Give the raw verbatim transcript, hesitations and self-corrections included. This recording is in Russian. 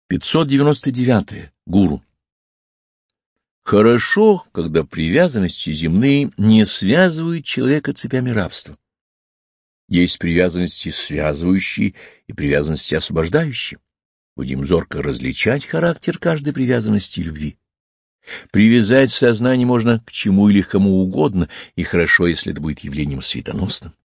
пятьсот девяносто девять. Гуру. Хорошо, когда привязанности земные не связывают человека цепями рабства. Есть привязанности связывающие и привязанности освобождающие. Будем зорко различать характер каждой привязанности и любви. Привязать сознание можно к чему или к кому угодно, и хорошо, если это будет явлением светоносным.